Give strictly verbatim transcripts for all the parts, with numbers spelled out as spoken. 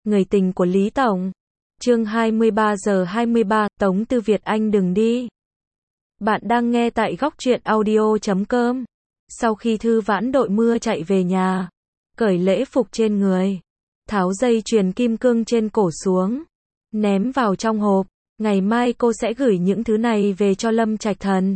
Người tình của Lý Tổng. Chương hai mươi ba giờ hai mươi ba, Tống Tư Việt anh đừng đi. Bạn đang nghe tại góc truyện audio chấm com. Sau khi Thư Vãn đội mưa chạy về nhà, cởi lễ phục trên người, tháo dây chuyền kim cương trên cổ xuống, ném vào trong hộp. Ngày mai cô sẽ gửi những thứ này về cho Lâm Trạch Thần.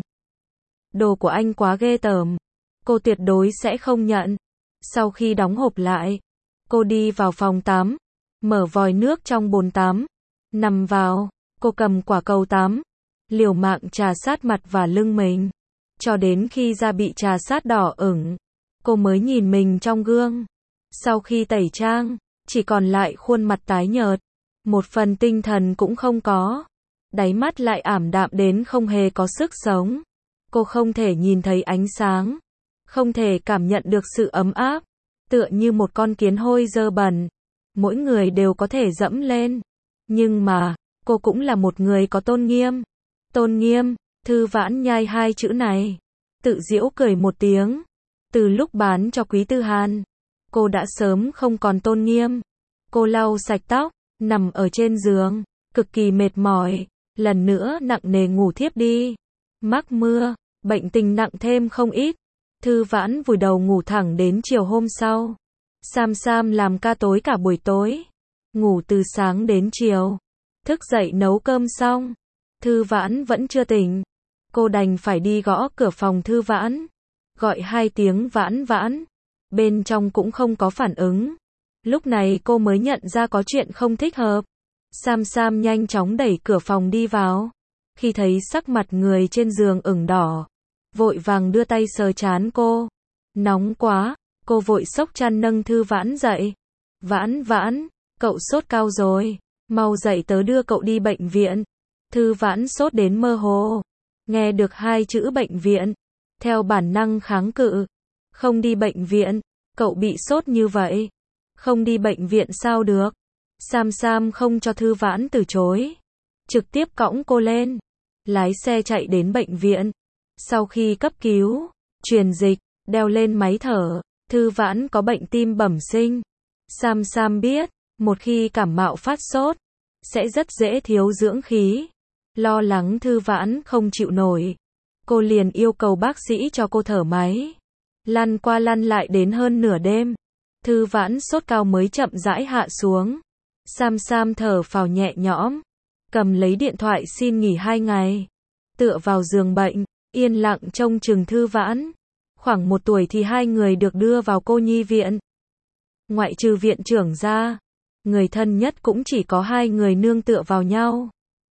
Đồ của anh quá ghê tởm, cô tuyệt đối sẽ không nhận. Sau khi đóng hộp lại, cô đi vào phòng tắm, mở vòi nước trong bồn tắm, nằm vào, cô cầm quả cầu tắm, liều mạng trà sát mặt và lưng mình, cho đến khi da bị trà sát đỏ ửng, cô mới nhìn mình trong gương. Sau khi tẩy trang, chỉ còn lại khuôn mặt tái nhợt, một phần tinh thần cũng không có, đáy mắt lại ảm đạm đến không hề có sức sống. Cô không thể nhìn thấy ánh sáng, không thể cảm nhận được sự ấm áp, tựa như một con kiến hôi dơ bẩn. Mỗi người đều có thể dẫm lên, nhưng mà, cô cũng là một người có tôn nghiêm. Tôn nghiêm, Thư Vãn nhai hai chữ này, tự giễu cười một tiếng. Từ lúc bán cho Quý Tư Hàn, cô đã sớm không còn tôn nghiêm. Cô lau sạch tóc, nằm ở trên giường, cực kỳ mệt mỏi, lần nữa nặng nề ngủ thiếp đi. Mắc mưa, bệnh tình nặng thêm không ít. Thư Vãn vùi đầu ngủ thẳng đến chiều hôm sau. Sam Sam làm ca tối cả buổi tối, ngủ từ sáng đến chiều, thức dậy nấu cơm xong, Thư Vãn vẫn chưa tỉnh. Cô đành phải đi gõ cửa phòng Thư Vãn, gọi hai tiếng Vãn Vãn, bên trong cũng không có phản ứng. Lúc này cô mới nhận ra có chuyện không thích hợp. Sam Sam nhanh chóng đẩy cửa phòng đi vào, khi thấy sắc mặt người trên giường ửng đỏ, vội vàng đưa tay sờ trán cô. Nóng quá. Cô vội xốc chăn nâng Thư Vãn dậy. Vãn Vãn, cậu sốt cao rồi, mau dậy tớ đưa cậu đi bệnh viện. Thư Vãn sốt đến mơ hồ, nghe được hai chữ bệnh viện, theo bản năng kháng cự. Không đi bệnh viện, cậu bị sốt như vậy, không đi bệnh viện sao được. Sam Sam không cho Thư Vãn từ chối, trực tiếp cõng cô lên, lái xe chạy đến bệnh viện. Sau khi cấp cứu, truyền dịch, đeo lên máy thở, Thư Vãn có bệnh tim bẩm sinh. Sam Sam biết, một khi cảm mạo phát sốt, sẽ rất dễ thiếu dưỡng khí. Lo lắng Thư Vãn không chịu nổi, cô liền yêu cầu bác sĩ cho cô thở máy. Lăn qua lăn lại đến hơn nửa đêm, Thư Vãn sốt cao mới chậm rãi hạ xuống. Sam Sam thở phào nhẹ nhõm, cầm lấy điện thoại xin nghỉ hai ngày, tựa vào giường bệnh, yên lặng trông chừng Thư Vãn. Khoảng một tuổi thì hai người được đưa vào cô nhi viện. Ngoại trừ viện trưởng ra, người thân nhất cũng chỉ có hai người nương tựa vào nhau.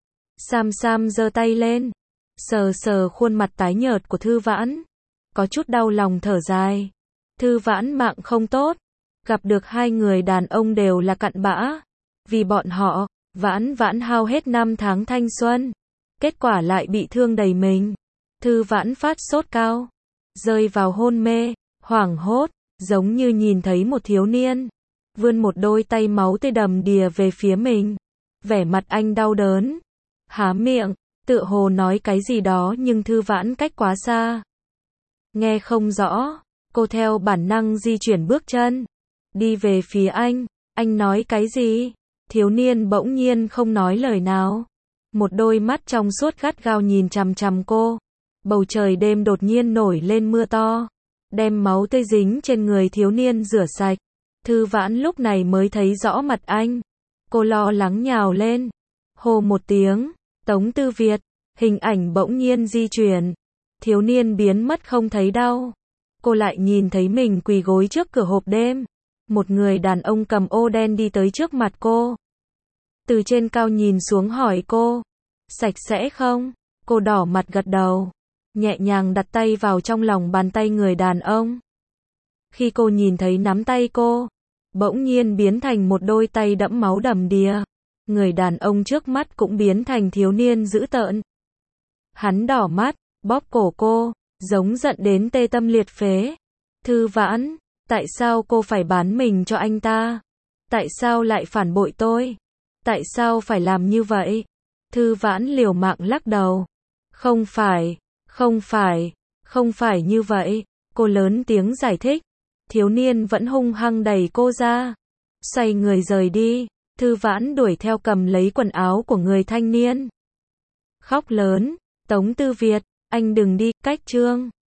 Sam Sam giơ tay lên, sờ sờ khuôn mặt tái nhợt của Thư Vãn, có chút đau lòng thở dài. Thư Vãn mạng không tốt, gặp được hai người đàn ông đều là cặn bã. Vì bọn họ, Vãn Vãn hao hết năm tháng thanh xuân, kết quả lại bị thương đầy mình. Thư Vãn phát sốt cao, rơi vào hôn mê, hoảng hốt, giống như nhìn thấy một thiếu niên, vươn một đôi tay máu tươi đầm đìa về phía mình. Vẻ mặt anh đau đớn, há miệng, tựa hồ nói cái gì đó nhưng Thư Vãn cách quá xa, nghe không rõ. Cô theo bản năng di chuyển bước chân, đi về phía anh. Anh nói cái gì? Thiếu niên bỗng nhiên không nói lời nào, một đôi mắt trong suốt gắt gao nhìn chằm chằm cô. Bầu trời đêm đột nhiên nổi lên mưa to, đem máu tươi dính trên người thiếu niên rửa sạch. Thư Vãn lúc này mới thấy rõ mặt anh. Cô lo lắng nhào lên, hô một tiếng, Tống Tư Việt. Hình ảnh bỗng nhiên di chuyển, thiếu niên biến mất không thấy đâu. Cô lại nhìn thấy mình quỳ gối trước cửa hộp đêm. Một người đàn ông cầm ô đen đi tới trước mặt cô, từ trên cao nhìn xuống hỏi cô, sạch sẽ không? Cô đỏ mặt gật đầu, nhẹ nhàng đặt tay vào trong lòng bàn tay người đàn ông. Khi cô nhìn thấy nắm tay cô, bỗng nhiên biến thành một đôi tay đẫm máu đầm đìa. Người đàn ông trước mắt cũng biến thành thiếu niên dữ tợn. Hắn đỏ mắt, bóp cổ cô, giống giận đến tê tâm liệt phế. Thư Vãn, tại sao cô phải bán mình cho anh ta? Tại sao lại phản bội tôi? Tại sao phải làm như vậy? Thư Vãn liều mạng lắc đầu. Không phải, không phải, không phải như vậy. Cô lớn tiếng giải thích. Thiếu niên vẫn hung hăng đẩy cô ra, xoay người rời đi. Thư Vãn đuổi theo cầm lấy quần áo của người thanh niên. Khóc lớn, Tống Tư Việt, anh đừng đi, cách Trương